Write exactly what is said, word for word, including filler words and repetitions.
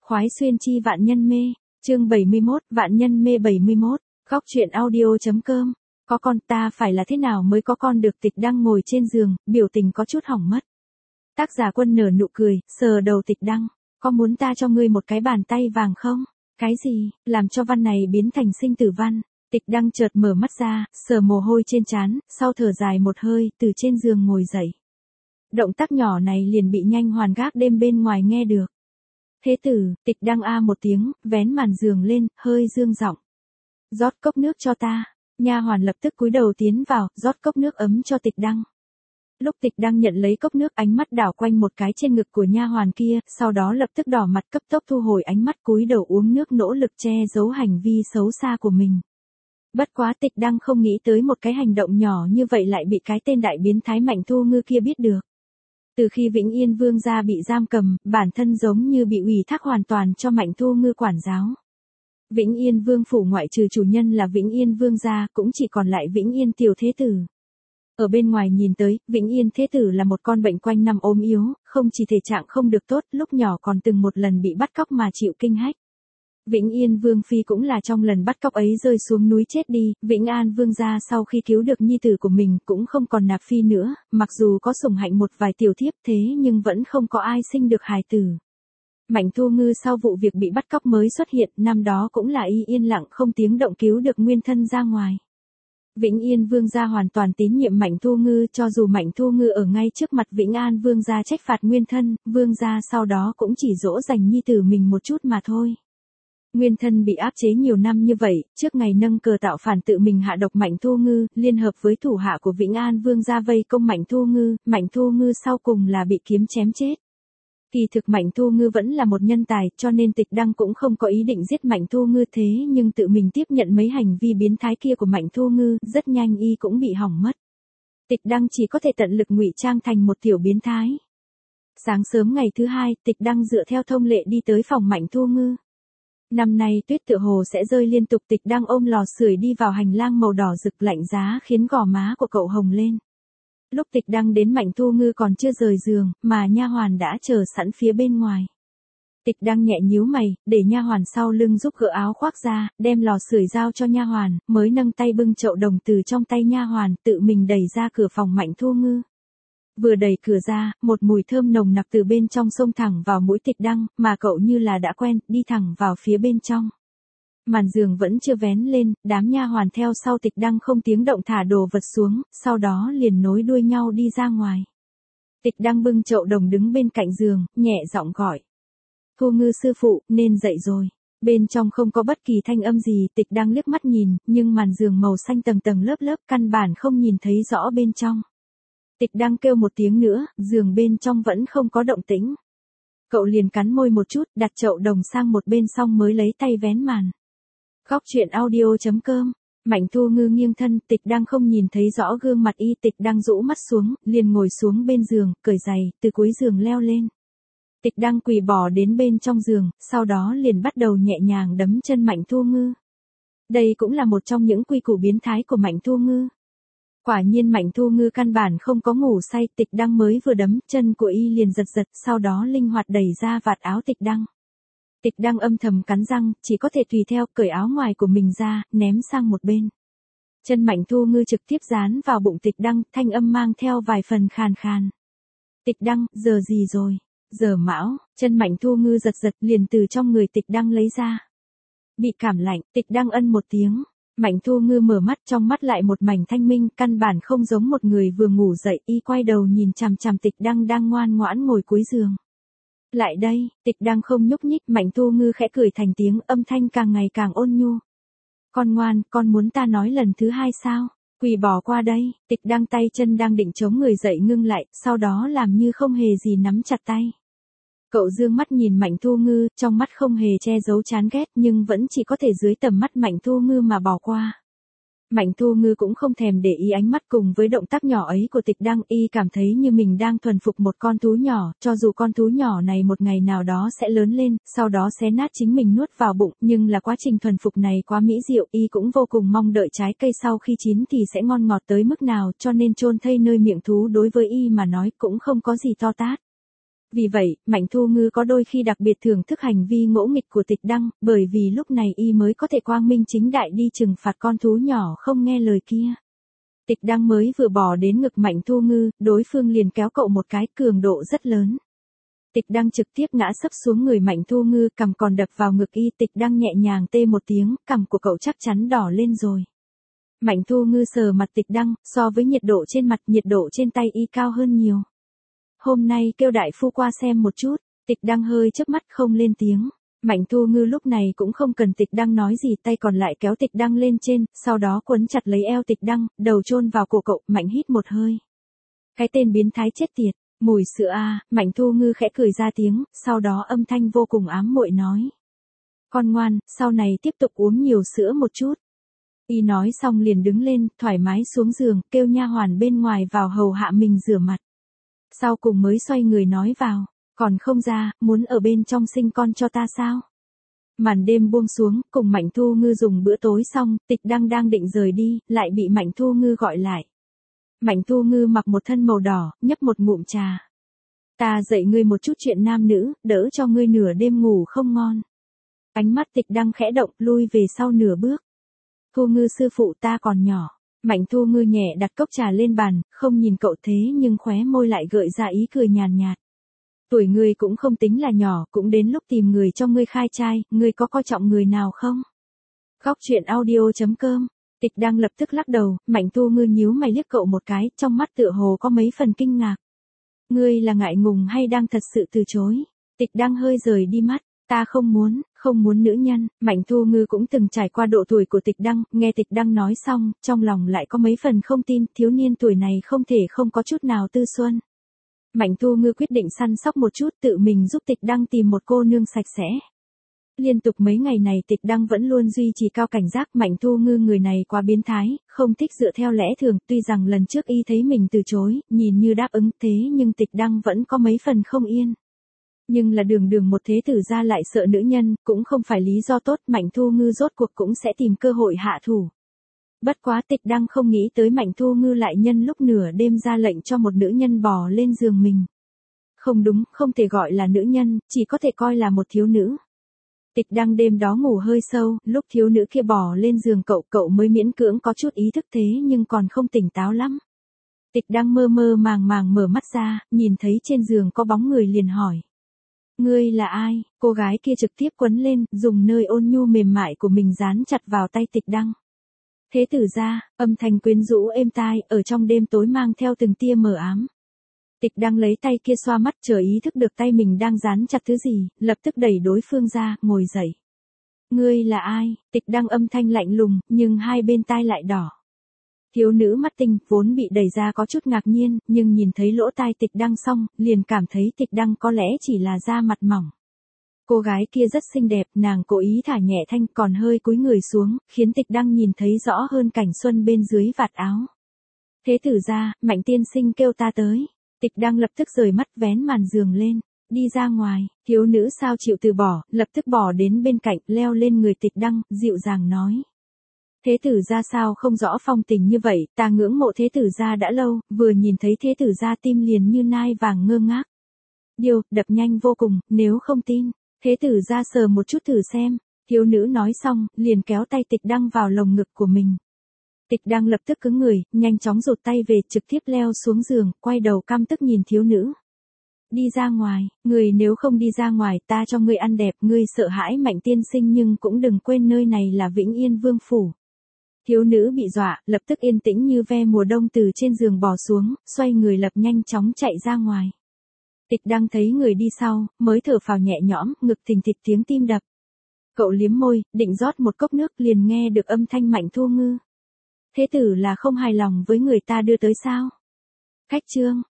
Khoái xuyên chi vạn nhân mê, chương bảy mươi mốt, vạn nhân mê bảy mươi mốt, góc truyện audio.com. Có con ta phải là thế nào mới có con được? Tịch Đăng ngồi trên giường, biểu tình có chút hỏng mất. Tác giả Quân nở nụ cười, sờ đầu Tịch Đăng, có muốn ta cho ngươi một cái bàn tay vàng không? Cái gì, làm cho văn này biến thành sinh tử văn? Tịch Đăng chợt mở mắt ra, sờ mồ hôi trên trán, sau thở dài một hơi, từ trên giường ngồi dậy. Động tác nhỏ này liền bị Nhanh Hoàn gác đêm bên ngoài nghe được. Thế tử, Tịch Đăng a một tiếng, vén màn giường lên, hơi dương giọng. Rót cốc nước cho ta. Nha hoàn lập tức cúi đầu tiến vào, rót cốc nước ấm cho Tịch Đăng. Lúc Tịch Đăng nhận lấy cốc nước, ánh mắt đảo quanh một cái trên ngực của nha hoàn kia, sau đó lập tức đỏ mặt cấp tốc thu hồi ánh mắt, cúi đầu uống nước, nỗ lực che giấu hành vi xấu xa của mình. Bất quá Tịch Đăng không nghĩ tới một cái hành động nhỏ như vậy lại bị cái tên đại biến thái Mạnh Thu Ngư kia biết được. Từ khi Vĩnh Yên Vương gia bị giam cầm, bản thân giống như bị ủy thác hoàn toàn cho Mạnh Thu Ngư quản giáo. Vĩnh Yên Vương phủ ngoại trừ chủ nhân là Vĩnh Yên Vương gia, cũng chỉ còn lại Vĩnh Yên tiểu thế tử. Ở bên ngoài nhìn tới, Vĩnh Yên thế tử là một con bệnh quanh năm ốm yếu, không chỉ thể trạng không được tốt, lúc nhỏ còn từng một lần bị bắt cóc mà chịu kinh hách. Vĩnh Yên Vương phi cũng là trong lần bắt cóc ấy rơi xuống núi chết đi. Vĩnh An Vương gia sau khi cứu được nhi tử của mình cũng không còn nạp phi nữa, mặc dù có sủng hạnh một vài tiểu thiếp thế nhưng vẫn không có ai sinh được hài tử. Mạnh Thu Ngư sau vụ việc bị bắt cóc mới xuất hiện, năm đó cũng là y yên lặng không tiếng động cứu được nguyên thân ra ngoài. Vĩnh Yên Vương gia hoàn toàn tín nhiệm Mạnh Thu Ngư, cho dù Mạnh Thu Ngư ở ngay trước mặt Vĩnh An Vương gia trách phạt nguyên thân, Vương gia sau đó cũng chỉ dỗ dành nhi tử mình một chút mà thôi. Nguyên thân bị áp chế nhiều năm như vậy, trước ngày nâng cờ tạo phản tự mình hạ độc Mạnh Thu Ngư, liên hợp với thủ hạ của Vĩnh An Vương gia vây công Mạnh Thu Ngư, Mạnh Thu Ngư sau cùng là bị kiếm chém chết. Kỳ thực Mạnh Thu Ngư vẫn là một nhân tài, cho nên Tịch Đăng cũng không có ý định giết Mạnh Thu Ngư, thế nhưng tự mình tiếp nhận mấy hành vi biến thái kia của Mạnh Thu Ngư, rất nhanh y cũng bị hỏng mất. Tịch Đăng chỉ có thể tận lực ngụy trang thành một tiểu biến thái. Sáng sớm ngày thứ hai, Tịch Đăng dựa theo thông lệ đi tới phòng Mạnh Thu Ngư. Năm nay tuyết tựa hồ sẽ rơi liên tục. Tịch Đăng ôm lò sưởi đi vào hành lang màu đỏ rực lạnh giá khiến gò má của cậu hồng lên. Lúc Tịch Đăng đến, Mạnh Thu Ngư còn chưa rời giường, mà nha hoàn đã chờ sẵn phía bên ngoài. Tịch Đăng nhẹ nhíu mày, để nha hoàn sau lưng giúp gỡ áo khoác ra, đem lò sưởi giao cho nha hoàn, mới nâng tay bưng chậu đồng từ trong tay nha hoàn, tự mình đẩy ra cửa phòng Mạnh Thu Ngư. Vừa đẩy cửa ra, một mùi thơm nồng nặc từ bên trong xông thẳng vào mũi Tịch Đăng, mà cậu như là đã quen, đi thẳng vào phía bên trong. Màn giường vẫn chưa vén lên, đám nha hoàn theo sau Tịch Đăng không tiếng động thả đồ vật xuống, sau đó liền nối đuôi nhau đi ra ngoài. Tịch Đăng bưng chậu đồng đứng bên cạnh giường, nhẹ giọng gọi. Thu Ngư sư phụ, nên dậy rồi. Bên trong không có bất kỳ thanh âm gì. Tịch Đăng liếc mắt nhìn, nhưng màn giường màu xanh tầng tầng lớp lớp, căn bản không nhìn thấy rõ bên trong. Tịch Đăng kêu một tiếng nữa, giường bên trong vẫn không có động tĩnh. Cậu liền cắn môi một chút, đặt chậu đồng sang một bên xong mới lấy tay vén màn. Góc truyện audio.com. Mạnh Thu Ngư nghiêng thân, Tịch Đăng không nhìn thấy rõ gương mặt y. Tịch Đăng rũ mắt xuống, liền ngồi xuống bên giường, cởi giày, từ cuối giường leo lên. Tịch Đăng quỳ bò đến bên trong giường, sau đó liền bắt đầu nhẹ nhàng đấm chân Mạnh Thu Ngư. Đây cũng là một trong những quy củ biến thái của Mạnh Thu Ngư. Quả nhiên Mạnh Thu Ngư căn bản không có ngủ say. Tịch Đăng mới vừa đấm, chân của y liền giật giật, sau đó linh hoạt đẩy ra vạt áo Tịch Đăng. Tịch Đăng âm thầm cắn răng, chỉ có thể tùy theo, cởi áo ngoài của mình ra, ném sang một bên. Chân Mạnh Thu Ngư trực tiếp dán vào bụng Tịch Đăng, thanh âm mang theo vài phần khàn khàn. Tịch Đăng, giờ gì rồi? Giờ mão. Chân Mạnh Thu Ngư giật giật, liền từ trong người Tịch Đăng lấy ra. Bị cảm lạnh. Tịch Đăng ân một tiếng. Mạnh Thu Ngư mở mắt, trong mắt lại một mảnh thanh minh, căn bản không giống một người vừa ngủ dậy. Y quay đầu nhìn chằm chằm Tịch Đăng đang ngoan ngoãn ngồi cuối giường. Lại đây. Tịch Đăng không nhúc nhích. Mạnh Thu Ngư khẽ cười thành tiếng, âm thanh càng ngày càng ôn nhu. Con ngoan, con muốn ta nói lần thứ hai sao? Quỳ bỏ qua đây. Tịch Đăng tay chân đang định chống người dậy ngưng lại, sau đó làm như không hề gì nắm chặt tay. Cậu dương mắt nhìn Mạnh Thu Ngư, trong mắt không hề che giấu chán ghét, nhưng vẫn chỉ có thể dưới tầm mắt Mạnh Thu Ngư mà bỏ qua. Mạnh Thu Ngư cũng không thèm để ý ánh mắt cùng với động tác nhỏ ấy của Tịch Đăng, y cảm thấy như mình đang thuần phục một con thú nhỏ, cho dù con thú nhỏ này một ngày nào đó sẽ lớn lên, sau đó xé nát chính mình nuốt vào bụng, nhưng là quá trình thuần phục này quá mỹ diệu, y cũng vô cùng mong đợi trái cây sau khi chín thì sẽ ngon ngọt tới mức nào, cho nên chôn thây nơi miệng thú đối với y mà nói cũng không có gì to tát. Vì vậy, Mạnh Thu Ngư có đôi khi đặc biệt thưởng thức hành vi ngỗ nghịch của Tịch Đăng, bởi vì lúc này y mới có thể quang minh chính đại đi trừng phạt con thú nhỏ không nghe lời kia. Tịch Đăng mới vừa bỏ đến ngực Mạnh Thu Ngư, đối phương liền kéo cậu một cái, cường độ rất lớn. Tịch Đăng trực tiếp ngã sấp xuống người Mạnh Thu Ngư, cằm còn đập vào ngực y. Tịch Đăng nhẹ nhàng tê một tiếng, cằm của cậu chắc chắn đỏ lên rồi. Mạnh Thu Ngư sờ mặt Tịch Đăng, so với nhiệt độ trên mặt, nhiệt độ trên tay y cao hơn nhiều. Hôm nay kêu đại phu qua xem một chút. Tịch Đăng hơi chớp mắt không lên tiếng. Mạnh Thu Ngư lúc này cũng không cần Tịch Đăng nói gì, tay còn lại kéo Tịch Đăng lên trên, sau đó quấn chặt lấy eo Tịch Đăng, đầu chôn vào cổ cậu, mạnh hít một hơi. Cái tên biến thái chết tiệt, mùi sữa a. Mạnh Thu Ngư khẽ cười ra tiếng, sau đó âm thanh vô cùng ám muội nói. Con ngoan, sau này tiếp tục uống nhiều sữa một chút. Y nói xong liền đứng lên, thoải mái xuống giường, kêu nha hoàn bên ngoài vào hầu hạ mình rửa mặt. Sau cùng mới xoay người nói vào, còn không ra, muốn ở bên trong sinh con cho ta sao? Màn đêm buông xuống, cùng Mạnh Thu Ngư dùng bữa tối xong, Tịch Đăng đang định rời đi, lại bị Mạnh Thu Ngư gọi lại. Mạnh Thu Ngư mặc một thân màu đỏ, nhấp một ngụm trà. Ta dạy ngươi một chút chuyện nam nữ, đỡ cho ngươi nửa đêm ngủ không ngon. Ánh mắt Tịch Đăng khẽ động, lui về sau nửa bước. Thu Ngư sư phụ ta còn nhỏ. Mạnh Thu Ngư nhẹ đặt cốc trà lên bàn, không nhìn cậu thế nhưng khóe môi lại gợi ra ý cười nhàn nhạt. Tuổi ngươi cũng không tính là nhỏ, cũng đến lúc tìm người cho ngươi khai trai, ngươi có coi trọng người nào không? Góc truyện audio chấm com. Tịch Đăng lập tức lắc đầu, Mạnh Thu Ngư nhíu mày liếc cậu một cái, trong mắt tựa hồ có mấy phần kinh ngạc. Ngươi là ngại ngùng hay đang thật sự từ chối? Tịch Đăng hơi rời đi mắt, ta không muốn, không muốn nữ nhân. Mạnh Thu Ngư cũng từng trải qua độ tuổi của Tịch Đăng, nghe Tịch Đăng nói xong, trong lòng lại có mấy phần không tin, thiếu niên tuổi này không thể không có chút nào tư xuân. Mạnh Thu Ngư quyết định săn sóc một chút, tự mình giúp Tịch Đăng tìm một cô nương sạch sẽ. Liên tục mấy ngày này Tịch Đăng vẫn luôn duy trì cao cảnh giác. Mạnh Thu Ngư người này quá biến thái, không thích dựa theo lẽ thường, tuy rằng lần trước y thấy mình từ chối, nhìn như đáp ứng thế nhưng Tịch Đăng vẫn có mấy phần không yên. Nhưng là đường đường một thế tử gia lại sợ nữ nhân, cũng không phải lý do tốt, Mạnh Thu Ngư rốt cuộc cũng sẽ tìm cơ hội hạ thủ. Bất quá Tịch Đăng không nghĩ tới Mạnh Thu Ngư lại nhân lúc nửa đêm ra lệnh cho một nữ nhân bò lên giường mình. Không đúng, không thể gọi là nữ nhân, chỉ có thể coi là một thiếu nữ. Tịch Đăng đêm đó ngủ hơi sâu, lúc thiếu nữ kia bò lên giường cậu, cậu mới miễn cưỡng có chút ý thức thế nhưng còn không tỉnh táo lắm. Tịch Đăng mơ mơ màng màng mở mắt ra, nhìn thấy trên giường có bóng người liền hỏi. Ngươi là ai? Cô gái kia trực tiếp quấn lên, dùng nơi ôn nhu mềm mại của mình dán chặt vào tay Tịch Đăng. Thế tử gia, âm thanh quyến rũ êm tai, ở trong đêm tối mang theo từng tia mờ ám. Tịch Đăng lấy tay kia xoa mắt, chờ ý thức được tay mình đang dán chặt thứ gì, lập tức đẩy đối phương ra, ngồi dậy. Ngươi là ai? Tịch Đăng âm thanh lạnh lùng, nhưng hai bên tai lại đỏ. Thiếu nữ mắt tinh, vốn bị đẩy ra có chút ngạc nhiên, nhưng nhìn thấy lỗ tai Tịch Đăng xong, liền cảm thấy Tịch Đăng có lẽ chỉ là da mặt mỏng. Cô gái kia rất xinh đẹp, nàng cố ý thả nhẹ thanh còn hơi cúi người xuống, khiến Tịch Đăng nhìn thấy rõ hơn cảnh xuân bên dưới vạt áo. Thế tử gia, Mạnh tiên sinh kêu ta tới. Tịch Đăng lập tức rời mắt vén màn giường lên, đi ra ngoài. Thiếu nữ sao chịu từ bỏ, lập tức bỏ đến bên cạnh, leo lên người Tịch Đăng, dịu dàng nói. Thế tử gia sao không rõ phong tình như vậy, ta ngưỡng mộ thế tử gia đã lâu, vừa nhìn thấy thế tử gia tim liền như nai vàng ngơ ngác. Điều, đập nhanh vô cùng, nếu không tin, thế tử gia sờ một chút thử xem. Thiếu nữ nói xong, liền kéo tay Tịch Đăng vào lồng ngực của mình. Tịch Đăng lập tức cứng người, nhanh chóng rụt tay về, trực tiếp leo xuống giường, quay đầu căm tức nhìn thiếu nữ. Đi ra ngoài, người nếu không đi ra ngoài ta cho ngươi ăn đẹp, ngươi sợ hãi Mạnh tiên sinh nhưng cũng đừng quên nơi này là Vĩnh Yên Vương Phủ. Thiếu nữ bị dọa, lập tức yên tĩnh như ve mùa đông từ trên giường bò xuống, xoay người lập nhanh chóng chạy ra ngoài. Tịch Đăng thấy người đi sau, mới thở phào nhẹ nhõm, ngực thình thịch tiếng tim đập. Cậu liếm môi, định rót một cốc nước liền nghe được âm thanh Mạnh Thu Ngư. Thế tử là không hài lòng với người ta đưa tới sao? Khách trương,